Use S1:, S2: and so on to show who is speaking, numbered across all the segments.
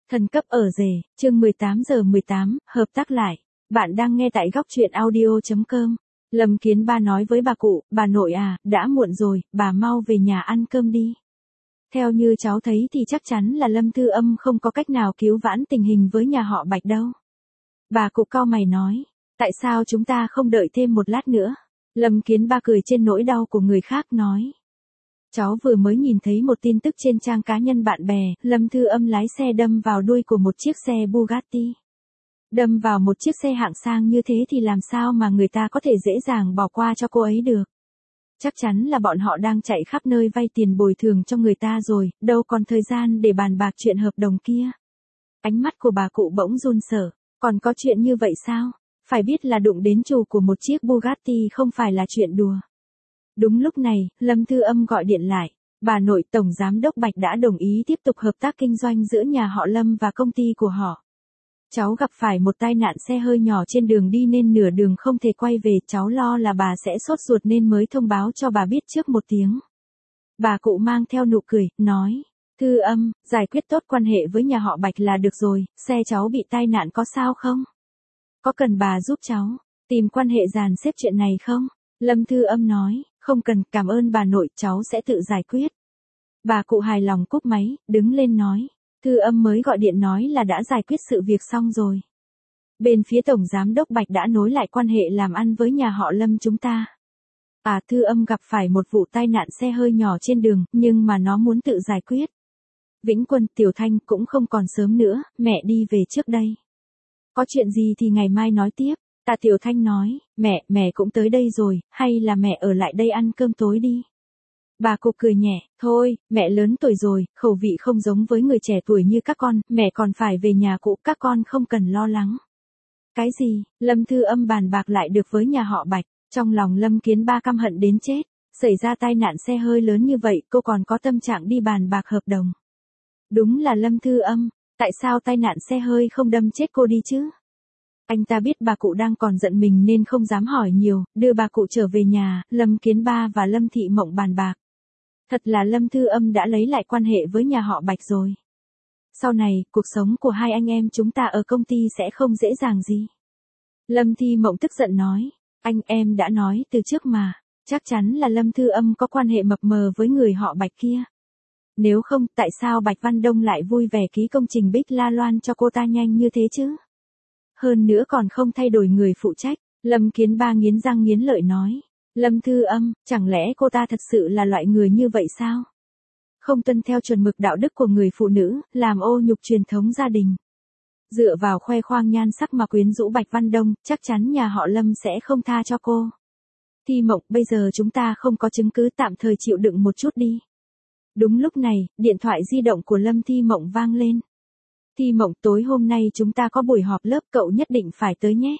S1: Thần cấp ở rể, chương 18 giờ 18, hợp tác lại. Bạn đang nghe tại góc truyện audio.com. Lâm Kiến Ba nói với bà cụ, bà nội à, đã muộn rồi, bà mau về nhà ăn cơm đi. Theo như cháu thấy thì chắc chắn là Lâm Thư Âm không có cách nào cứu vãn tình hình với nhà họ Bạch đâu. Bà cụ cau mày nói, tại sao chúng ta không đợi thêm một lát nữa? Lâm Kiến Ba cười trên nỗi đau của người khác nói. Cháu vừa mới nhìn thấy một tin tức trên trang cá nhân bạn bè, Lâm Thư Âm lái xe đâm vào đuôi của một chiếc xe Bugatti. Đâm vào một chiếc xe hạng sang như thế thì làm sao mà người ta có thể dễ dàng bỏ qua cho cô ấy được. Chắc chắn là bọn họ đang chạy khắp nơi vay tiền bồi thường cho người ta rồi, đâu còn thời gian để bàn bạc chuyện hợp đồng kia. Ánh mắt của bà cụ bỗng run sợ, còn có chuyện như vậy sao? Phải biết là đụng đến chủ của một chiếc Bugatti không phải là chuyện đùa. Đúng lúc này, Lâm Thư Âm gọi điện lại. Bà nội Tổng Giám đốc Bạch đã đồng ý tiếp tục hợp tác kinh doanh giữa nhà họ Lâm và công ty của họ. Cháu gặp phải một tai nạn xe hơi nhỏ trên đường đi nên nửa đường không thể quay về. Cháu lo là bà sẽ sốt ruột nên mới thông báo cho bà biết trước một tiếng. Bà cụ mang theo nụ cười, nói. Thư Âm, giải quyết tốt quan hệ với nhà họ Bạch là được rồi, xe cháu bị tai nạn có sao không? Có cần bà giúp cháu tìm quan hệ dàn xếp chuyện này không? Lâm Thư Âm nói, không cần, cảm ơn bà nội, cháu sẽ tự giải quyết. Bà cụ hài lòng cúp máy, đứng lên nói, Thư Âm mới gọi điện nói là đã giải quyết sự việc xong rồi. Bên phía Tổng Giám đốc Bạch đã nối lại quan hệ làm ăn với nhà họ Lâm chúng ta. Thư Âm gặp phải một vụ tai nạn xe hơi nhỏ trên đường, nhưng mà nó muốn tự giải quyết. Vĩnh Quân, Tiểu Thanh cũng không còn sớm nữa, mẹ đi về trước đây. Có chuyện gì thì ngày mai nói tiếp. Tiểu Thanh nói, mẹ cũng tới đây rồi, hay là mẹ ở lại đây ăn cơm tối đi. Bà cụ cười nhẹ, thôi, mẹ lớn tuổi rồi, khẩu vị không giống với người trẻ tuổi như các con, mẹ còn phải về nhà cũ, các con không cần lo lắng. Cái gì? Lâm Thư Âm bàn bạc lại được với nhà họ Bạch, trong lòng Lâm Kiến Ba căm hận đến chết, xảy ra tai nạn xe hơi lớn như vậy, cô còn có tâm trạng đi bàn bạc hợp đồng. Đúng là Lâm Thư Âm, tại sao tai nạn xe hơi không đâm chết cô đi chứ? Anh ta biết bà cụ đang còn giận mình nên không dám hỏi nhiều, đưa bà cụ trở về nhà, Lâm Kiến Ba và Lâm Thị Mộng bàn bạc. Thật là Lâm Thư Âm đã lấy lại quan hệ với nhà họ Bạch rồi. Sau này, cuộc sống của hai anh em chúng ta ở công ty sẽ không dễ dàng gì. Lâm Thị Mộng tức giận nói, em đã nói từ trước mà, chắc chắn là Lâm Thư Âm có quan hệ mập mờ với người họ Bạch kia. Nếu không, tại sao Bạch Văn Đông lại vui vẻ ký công trình Bích La Loan cho cô ta nhanh như thế chứ? Hơn nữa còn không thay đổi người phụ trách, Lâm Kiến Ba nghiến răng nghiến lợi nói. Lâm Thư Âm, chẳng lẽ cô ta thật sự là loại người như vậy sao? Không tuân theo chuẩn mực đạo đức của người phụ nữ, làm ô nhục truyền thống gia đình. Dựa vào khoe khoang nhan sắc mà quyến rũ Bạch Văn Đông, chắc chắn nhà họ Lâm sẽ không tha cho cô. Thi Mộng, bây giờ chúng ta không có chứng cứ, tạm thời chịu đựng một chút đi. Đúng lúc này, điện thoại di động của Lâm Thi Mộng vang lên. Thi Mộng, tối hôm nay chúng ta có buổi họp lớp, cậu nhất định phải tới nhé.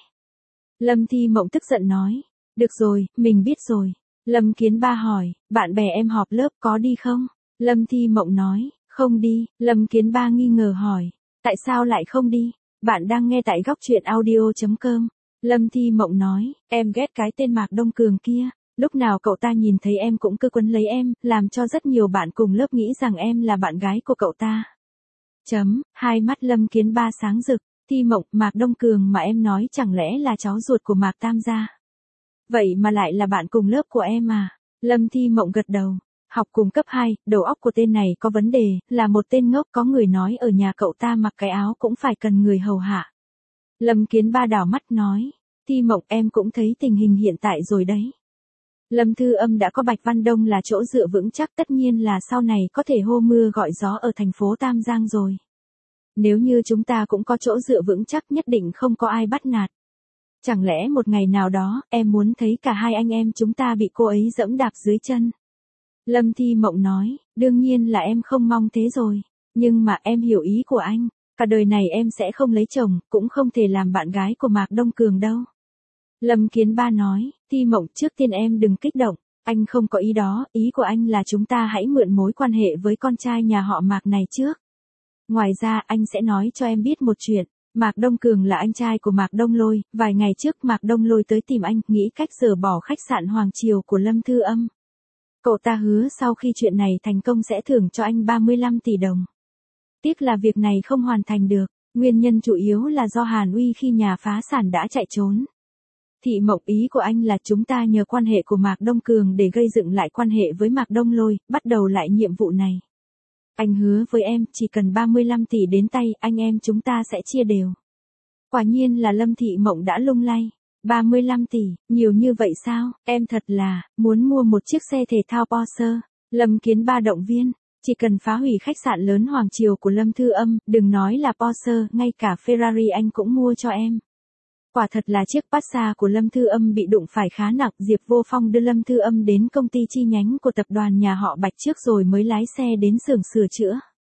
S1: Lâm Thi Mộng tức giận nói. Được rồi, mình biết rồi. Lâm Kiến Ba hỏi, bạn bè em họp lớp có đi không? Lâm Thi Mộng nói, không đi. Lâm Kiến Ba nghi ngờ hỏi, tại sao lại không đi? Bạn đang nghe tại góc truyện audio.com. Lâm Thi Mộng nói, em ghét cái tên Mạc Đông Cường kia. Lúc nào cậu ta nhìn thấy em cũng cứ quấn lấy em, làm cho rất nhiều bạn cùng lớp nghĩ rằng em là bạn gái của cậu ta. Hai mắt Lâm Kiến Ba sáng rực. Thi Mộng, Mạc Đông Cường mà em nói chẳng lẽ là cháu ruột của Mạc Tam gia? Vậy mà lại là bạn cùng lớp của em à? Lâm Thi Mộng gật đầu. Học cùng cấp 2, đầu óc của tên này có vấn đề, là một tên ngốc. Có người nói ở nhà cậu ta mặc cái áo cũng phải cần người hầu hạ. Lâm Kiến Ba đảo mắt nói. Thi Mộng, em cũng thấy tình hình hiện tại rồi đấy. Lâm Thư Âm đã có Bạch Văn Đông là chỗ dựa vững chắc, tất nhiên là sau này có thể hô mưa gọi gió ở thành phố Tam Giang rồi. Nếu như chúng ta cũng có chỗ dựa vững chắc, nhất định không có ai bắt nạt. Chẳng lẽ một ngày nào đó, em muốn thấy cả hai anh em chúng ta bị cô ấy giẫm đạp dưới chân? Lâm Thi Mộng nói, đương nhiên là em không mong thế rồi. Nhưng mà em hiểu ý của anh, cả đời này em sẽ không lấy chồng, cũng không thể làm bạn gái của Mạc Đông Cường đâu. Lâm Kiến Ba nói, Thi Mộng, trước tiên em đừng kích động, anh không có ý đó, ý của anh là chúng ta hãy mượn mối quan hệ với con trai nhà họ Mạc này trước. Ngoài ra, anh sẽ nói cho em biết một chuyện. Mạc Đông Cường là anh trai của Mạc Đông Lôi, vài ngày trước Mạc Đông Lôi tới tìm anh, nghĩ cách dỡ bỏ khách sạn Hoàng Triều của Lâm Thư Âm. Cậu ta hứa sau khi chuyện này thành công sẽ thưởng cho anh 35 tỷ đồng. Tiếc là việc này không hoàn thành được, nguyên nhân chủ yếu là do Hàn Uy khi nhà phá sản đã chạy trốn. Thị Mộng, ý của anh là chúng ta nhờ quan hệ của Mạc Đông Cường để gây dựng lại quan hệ với Mạc Đông Lôi, bắt đầu lại nhiệm vụ này. Anh hứa với em, chỉ cần 35 tỷ đến tay, anh em chúng ta sẽ chia đều. Quả nhiên là Lâm Thị Mộng đã lung lay. 35 tỷ, nhiều như vậy sao? Em thật là, muốn mua một chiếc xe thể thao Porsche. Lâm Kiến Ba động viên, chỉ cần phá hủy khách sạn lớn Hoàng Triều của Lâm Thư Âm, đừng nói là Porsche, ngay cả Ferrari anh cũng mua cho em. Quả thật là chiếc Passat của Lâm Thư Âm bị đụng phải khá nặng, Diệp Vô Phong đưa Lâm Thư Âm đến công ty chi nhánh của tập đoàn nhà họ Bạch trước rồi mới lái xe đến xưởng sửa chữa.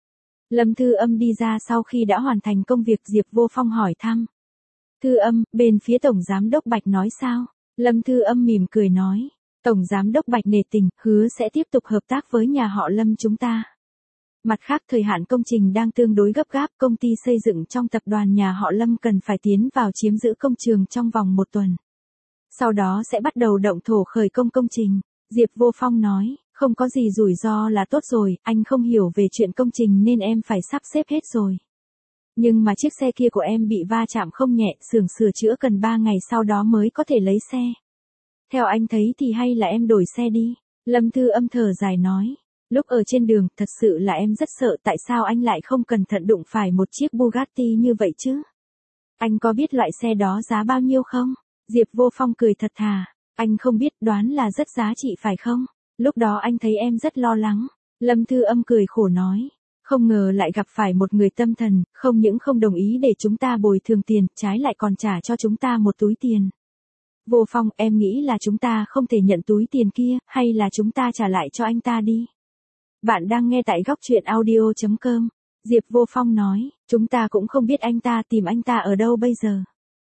S1: Lâm Thư Âm đi ra sau khi đã hoàn thành công việc, Diệp Vô Phong hỏi thăm. Thư Âm, bên phía Tổng Giám đốc Bạch nói sao? Lâm Thư Âm mỉm cười nói. Tổng Giám đốc Bạch nể tình, hứa sẽ tiếp tục hợp tác với nhà họ Lâm chúng ta. Mặt khác, thời hạn công trình đang tương đối gấp gáp, công ty xây dựng trong tập đoàn nhà họ Lâm cần phải tiến vào chiếm giữ công trường trong vòng 1 tuần. Sau đó sẽ bắt đầu động thổ khởi công công trình. Diệp Vô Phong nói, không có gì rủi ro là tốt rồi, anh không hiểu về chuyện công trình nên em phải sắp xếp hết rồi. Nhưng mà chiếc xe kia của em bị va chạm không nhẹ, xưởng sửa chữa cần 3 ngày sau đó mới có thể lấy xe. Theo anh thấy thì hay là em đổi xe đi. Lâm Thư Âm thở dài nói. Lúc ở trên đường, thật sự là em rất sợ, tại sao anh lại không cẩn thận đụng phải một chiếc Bugatti như vậy chứ? Anh có biết loại xe đó giá bao nhiêu không? Diệp Vô Phong cười thật thà. Anh không biết, đoán là rất giá trị phải không? Lúc đó anh thấy em rất lo lắng. Lâm Thư Âm cười khổ nói. Không ngờ lại gặp phải một người tâm thần, không những không đồng ý để chúng ta bồi thường tiền, trái lại còn trả cho chúng ta một túi tiền. Vô Phong, em nghĩ là chúng ta không thể nhận túi tiền kia, hay là chúng ta trả lại cho anh ta đi. Bạn đang nghe tại góc truyện audio.com. Diệp Vô Phong nói, chúng ta cũng không biết anh ta, tìm anh ta ở đâu bây giờ.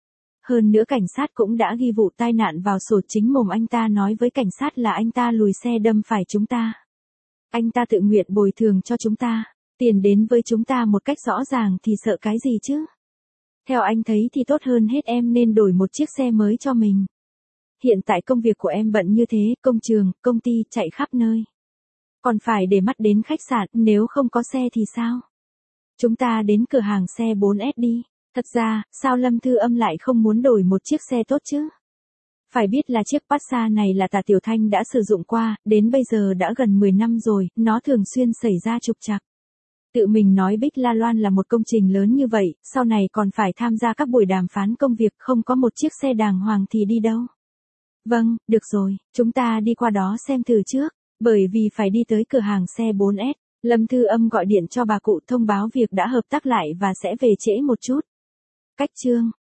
S1: Hơn nữa cảnh sát cũng đã ghi vụ tai nạn vào sổ, chính mồm anh ta nói với cảnh sát là anh ta lùi xe đâm phải chúng ta. Anh ta tự nguyện bồi thường cho chúng ta. Tiền đến với chúng ta một cách rõ ràng thì sợ cái gì chứ? Theo anh thấy thì tốt hơn hết em nên đổi một chiếc xe mới cho mình. Hiện tại công việc của em bận như thế, công trường, công ty, chạy khắp nơi. Còn phải để mắt đến khách sạn, nếu không có xe thì sao? Chúng ta đến cửa hàng xe 4S đi. Thật ra, sao Lâm Thư Âm lại không muốn đổi một chiếc xe tốt chứ? Phải biết là chiếc Passat này là Tả Tiểu Thanh đã sử dụng qua, đến bây giờ đã gần 10 năm rồi, nó thường xuyên xảy ra trục trặc. Tự mình nói Bích La Loan là một công trình lớn như vậy, sau này còn phải tham gia các buổi đàm phán công việc, không có một chiếc xe đàng hoàng thì đi đâu. Vâng, được rồi, chúng ta đi qua đó xem thử trước, bởi vì phải đi tới cửa hàng xe 4S. Lâm Thư Âm gọi điện cho bà cụ thông báo việc đã hợp tác lại và sẽ về trễ một chút. Cách chương